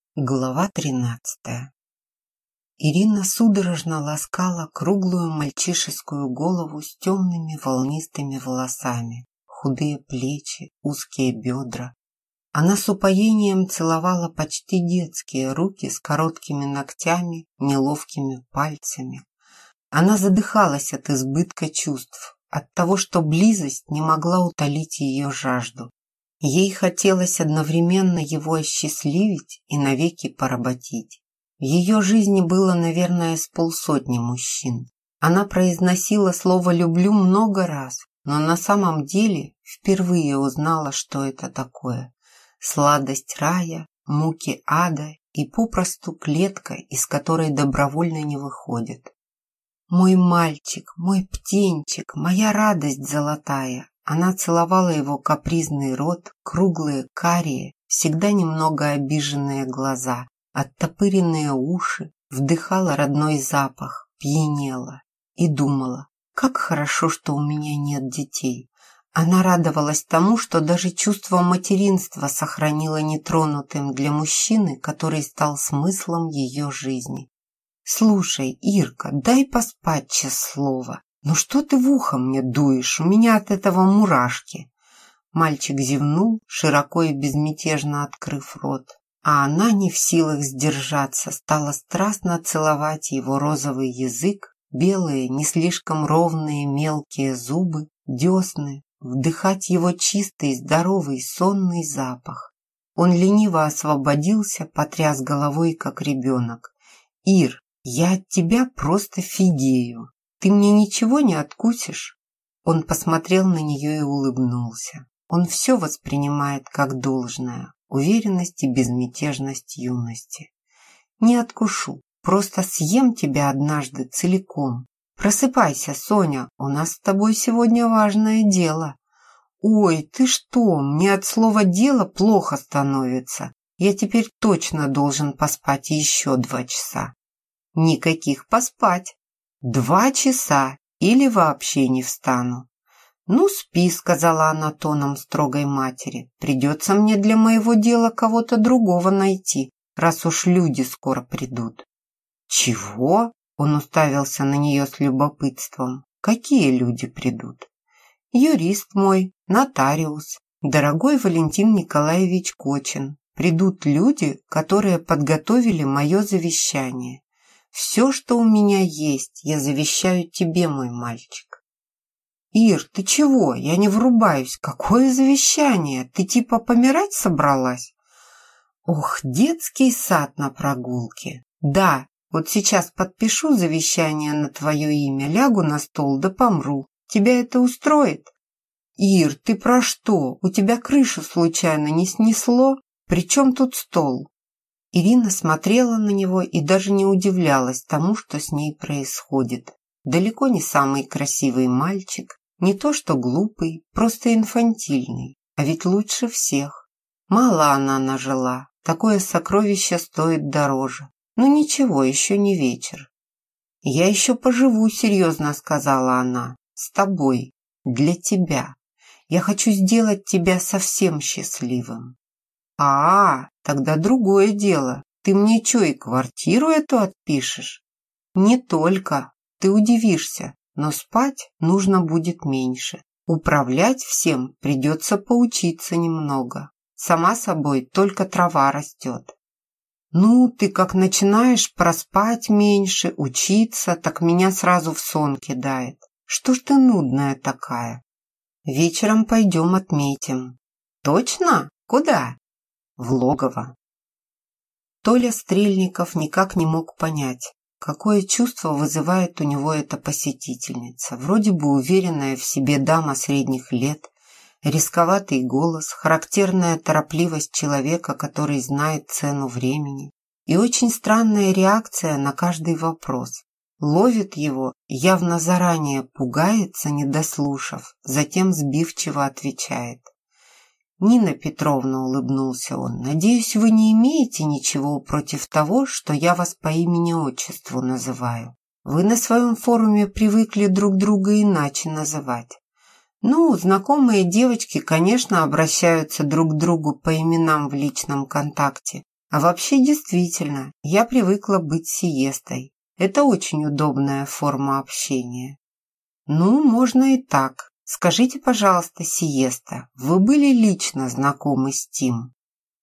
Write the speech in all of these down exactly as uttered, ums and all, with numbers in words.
Глава тринадцатая. Ирина судорожно ласкала круглую мальчишескую голову с темными волнистыми волосами, худые плечи, узкие бедра. Она с упоением целовала почти детские руки с короткими ногтями, неловкими пальцами. Она задыхалась от избытка чувств, от того, что близость не могла утолить ее жажду. Ей хотелось одновременно его осчастливить и навеки поработить. В ее жизни было, наверное, с полсотни мужчин. Она произносила слово «люблю» много раз, но на самом деле впервые узнала, что это такое. Сладость рая, муки ада и попросту клетка, из которой добровольно не выходит. «Мой мальчик, мой птенчик, моя радость золотая!» Она целовала его капризный рот, круглые, карие, всегда немного обиженные глаза, оттопыренные уши, вдыхала родной запах, пьянела и думала, как хорошо, что у меня нет детей. Она радовалась тому, что даже чувство материнства сохранила нетронутым для мужчины, который стал смыслом ее жизни. «Слушай, Ирка, дай поспать, честное слово. «Ну что ты в ухо мне дуешь? У меня от этого мурашки!» Мальчик зевнул, широко и безмятежно открыв рот, а она, не в силах сдержаться, стала страстно целовать его розовый язык, белые, не слишком ровные мелкие зубы, десны, вдыхать его чистый, здоровый, сонный запах. Он лениво освободился, потряс головой, как ребенок. «Ир, я от тебя просто фигею. Ты мне ничего не откусишь?» Он посмотрел на нее и улыбнулся. Он все воспринимает как должное, уверенность и безмятежность юности. «Не откушу, просто съем тебя однажды целиком. Просыпайся, Соня, у нас с тобой сегодня важное дело». «Ой, ты что, мне от слова «дело» плохо становится. Я теперь точно должен поспать еще два часа». «Никаких поспать. Два часа или вообще не встану». «Ну, спи», — сказала она тоном строгой матери. «Придется мне для моего дела кого-то другого найти, раз уж люди скоро придут». «Чего?» — он уставился на нее с любопытством. «Какие люди придут?» «Юрист мой, нотариус, дорогой Валентин Николаевич Кочин. Придут люди, которые подготовили мое завещание. Все, что у меня есть, я завещаю тебе, мой мальчик». «Ир, ты чего? Я не врубаюсь. Какое завещание? Ты типа помирать собралась?» «Ох, детский сад на прогулке. Да, вот сейчас подпишу завещание на твое имя, лягу на стол да помру. Тебя это устроит?» «Ир, ты про что? У тебя крышу случайно не снесло? При чем тут стол?» Ирина смотрела на него и даже не удивлялась тому, что с ней происходит. Далеко не самый красивый мальчик, не то что глупый, просто инфантильный, а ведь лучше всех. Мало она нажила, такое сокровище стоит дороже. Ну ничего, еще не вечер. «Я еще поживу», — серьезно сказала она, — «с тобой, для тебя. Я хочу сделать тебя совсем счастливым». «А, тогда другое дело. Ты мне что, и квартиру эту отпишешь?» «Не только. Ты удивишься, но спать нужно будет меньше. Управлять всем придется поучиться немного. Сама собой только трава растет». «Ну, ты как начинаешь проспать меньше, учиться, так меня сразу в сон кидает. Что ж ты нудная такая?» «Вечером пойдем отметим». «Точно? Куда?» «В логово». Толя Стрельников никак не мог понять, какое чувство вызывает у него эта посетительница. Вроде бы уверенная в себе дама средних лет, рисковатый голос, характерная торопливость человека, который знает цену времени, и очень странная реакция на каждый вопрос. Ловит его, явно заранее пугается, не дослушав, затем сбивчиво отвечает. «Нина Петровна», — улыбнулся он, — «надеюсь, вы не имеете ничего против того, что я вас по имени-отчеству называю. Вы на своем форуме привыкли друг друга иначе называть. Ну, знакомые девочки, конечно, обращаются друг к другу по именам в личном контакте, А вообще действительно, я привыкла быть сиестой. Это очень удобная форма общения. Ну, можно и так. Скажите, пожалуйста, сиеста, вы были лично знакомы с Тим?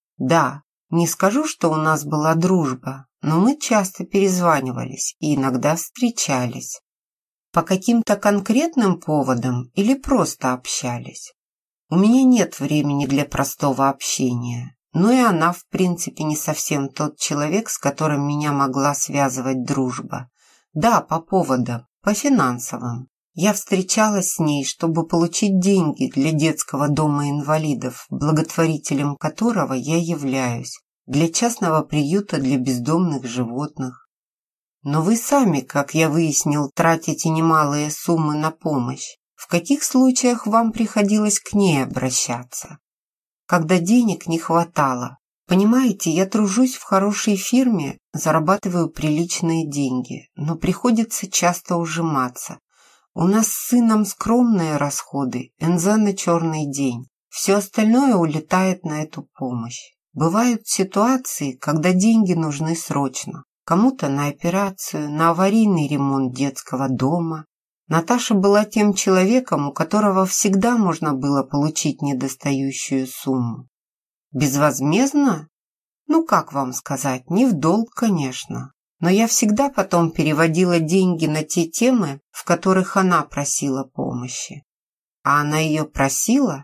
Да, не скажу, что у нас была дружба, но мы часто перезванивались и иногда встречались. По каким-то конкретным поводам или просто общались? У меня нет времени для простого общения, но и она, в принципе, не совсем тот человек, с которым меня могла связывать дружба. Да, по поводам, по финансовым. Я встречалась с ней, чтобы получить деньги для детского дома инвалидов, благотворителем которого я являюсь, для частного приюта для бездомных животных. Но вы сами, как я выяснил, тратите немалые суммы на помощь. В каких случаях вам приходилось к ней обращаться? Когда денег не хватало. Понимаете, я тружусь в хорошей фирме, зарабатываю приличные деньги, но приходится часто ужиматься. У нас с сыном скромные расходы, эн зэ на черный день. Все остальное улетает на эту помощь. Бывают ситуации, когда деньги нужны срочно. Кому-то на операцию, на аварийный ремонт детского дома. Наташа была тем человеком, у которого всегда можно было получить недостающую сумму. Безвозмездно? Ну, как вам сказать, не в долг, конечно. Но я всегда потом переводила деньги на те темы, в которых она просила помощи. А она ее просила?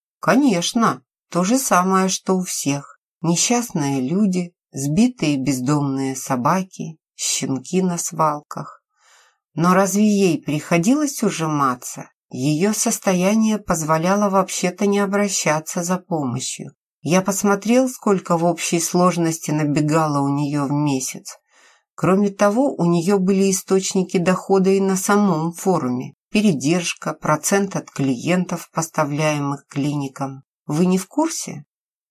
Конечно, то же самое, что у всех. Несчастные люди, сбитые бездомные собаки, щенки на свалках. Но разве ей приходилось ужиматься? Ее состояние позволяло вообще-то не обращаться за помощью. Я посмотрел, сколько в общей сложности набегало у нее в месяц. Кроме того, у нее были источники дохода и на самом форуме. Передержка, процент от клиентов, поставляемых клиникам. Вы не в курсе?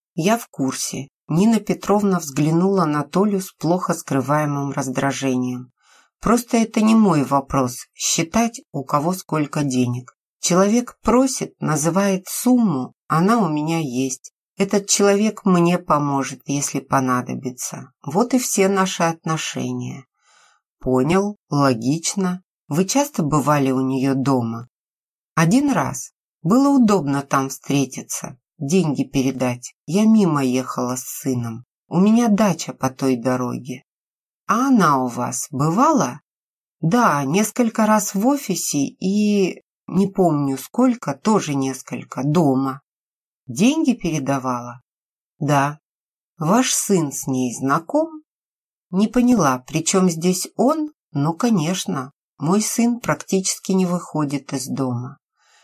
Я в курсе. Нина Петровна взглянула на Толю с плохо скрываемым раздражением. Просто это не мой вопрос – считать, у кого сколько денег. Человек просит, называет сумму, она у меня есть. Этот человек мне поможет, если понадобится. Вот и все наши отношения. Понял, логично. Вы часто бывали у нее дома? Один раз. Было удобно там встретиться, деньги передать. Я мимо ехала с сыном. У меня дача по той дороге. А она у вас бывала? Да, несколько раз в офисе и, не помню сколько, тоже несколько, дома. Деньги передавала? Да. Ваш сын с ней знаком? Не поняла, при чем здесь он? Ну, конечно, мой сын практически не выходит из дома.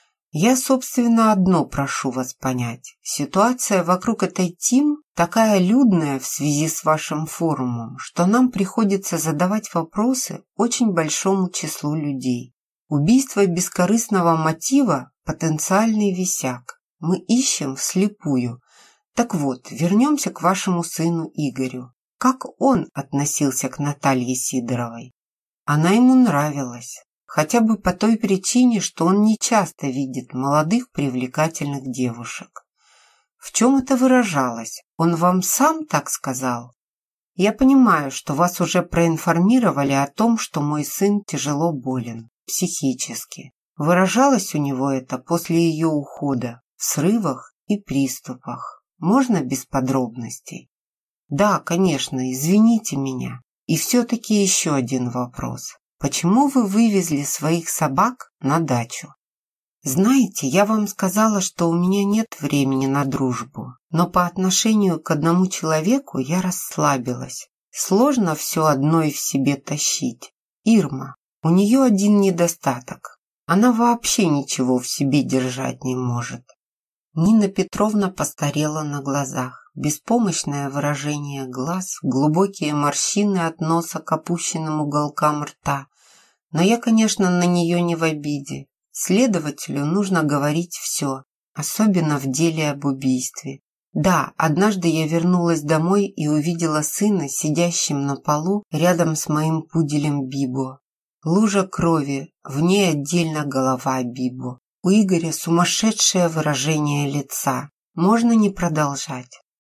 Я, собственно, одно прошу вас понять. Ситуация вокруг этой Тим такая людная в связи с вашим форумом, что нам приходится задавать вопросы очень большому числу людей. Убийство бескорыстного мотива – потенциальный висяк. Мы ищем вслепую. Так вот, вернемся к вашему сыну Игорю. Как он относился к Наталье Сидоровой? Она ему нравилась. Хотя бы по той причине, что он не часто видит молодых привлекательных девушек. В чем это выражалось? Он вам сам так сказал? Я понимаю, что вас уже проинформировали о том, что мой сын тяжело болен, психически. Выражалось у него это после ее ухода, в срывах и приступах. Можно без подробностей? Да, конечно, извините меня. И все-таки еще один вопрос. Почему вы вывезли своих собак на дачу? Знаете, я вам сказала, что у меня нет времени на дружбу, но по отношению к одному человеку я расслабилась. Сложно все одной в себе тащить. Ирма, у нее один недостаток. Она вообще ничего в себе держать не может. Нина Петровна постарела на глазах. Беспомощное выражение глаз, глубокие морщины от носа к опущенным уголкам рта. Но я, конечно, на нее не в обиде. Следователю нужно говорить все, особенно в деле об убийстве. Да, однажды я вернулась домой и увидела сына, сидящим на полу рядом с моим пуделем Бибо. Лужа крови, в ней отдельно голова Бибо. У Игоря сумасшедшее выражение лица. Можно не продолжать?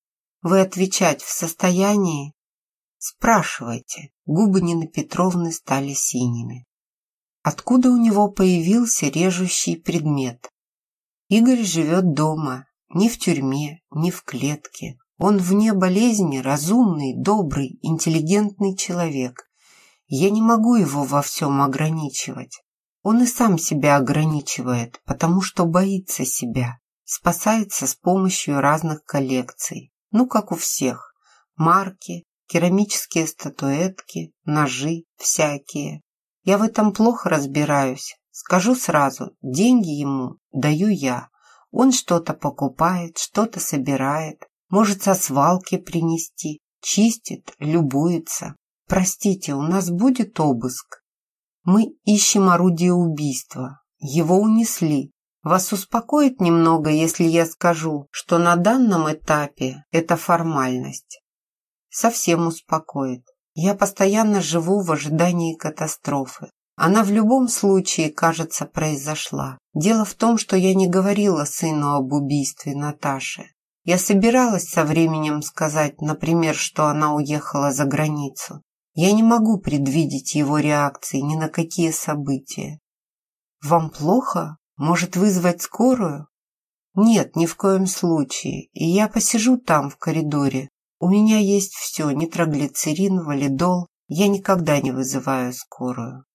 Вы отвечать в состоянии? Спрашивайте. Губы Нины Петровны стали синими. Откуда у него появился режущий предмет? Игорь живет дома, не в тюрьме, не в клетке. Он вне болезни, разумный, добрый, интеллигентный человек. Я не могу его во всем ограничивать. Он и сам себя ограничивает, потому что боится себя. Спасается с помощью разных коллекций. Ну, как у всех. Марки, керамические статуэтки, ножи всякие. Я в этом плохо разбираюсь. Скажу сразу, деньги ему даю я. Он что-то покупает, что-то собирает. Может, со свалки принести. Чистит, любуется. Простите, у нас будет обыск. Мы ищем орудие убийства. Его унесли. Вас успокоит немного, если я скажу, что на данном этапе это формальность? Совсем успокоит. Я постоянно живу в ожидании катастрофы. Она в любом случае, кажется, произошла. Дело в том, что я не говорила сыну об убийстве Наташи. Я собиралась со временем сказать, например, что она уехала за границу. Я не могу предвидеть его реакции ни на какие события. Вам плохо? Может, вызвать скорую? Нет, ни в коем случае. И я посижу там, в коридоре. У меня есть все, нитроглицерин, валидол. Я никогда не вызываю скорую.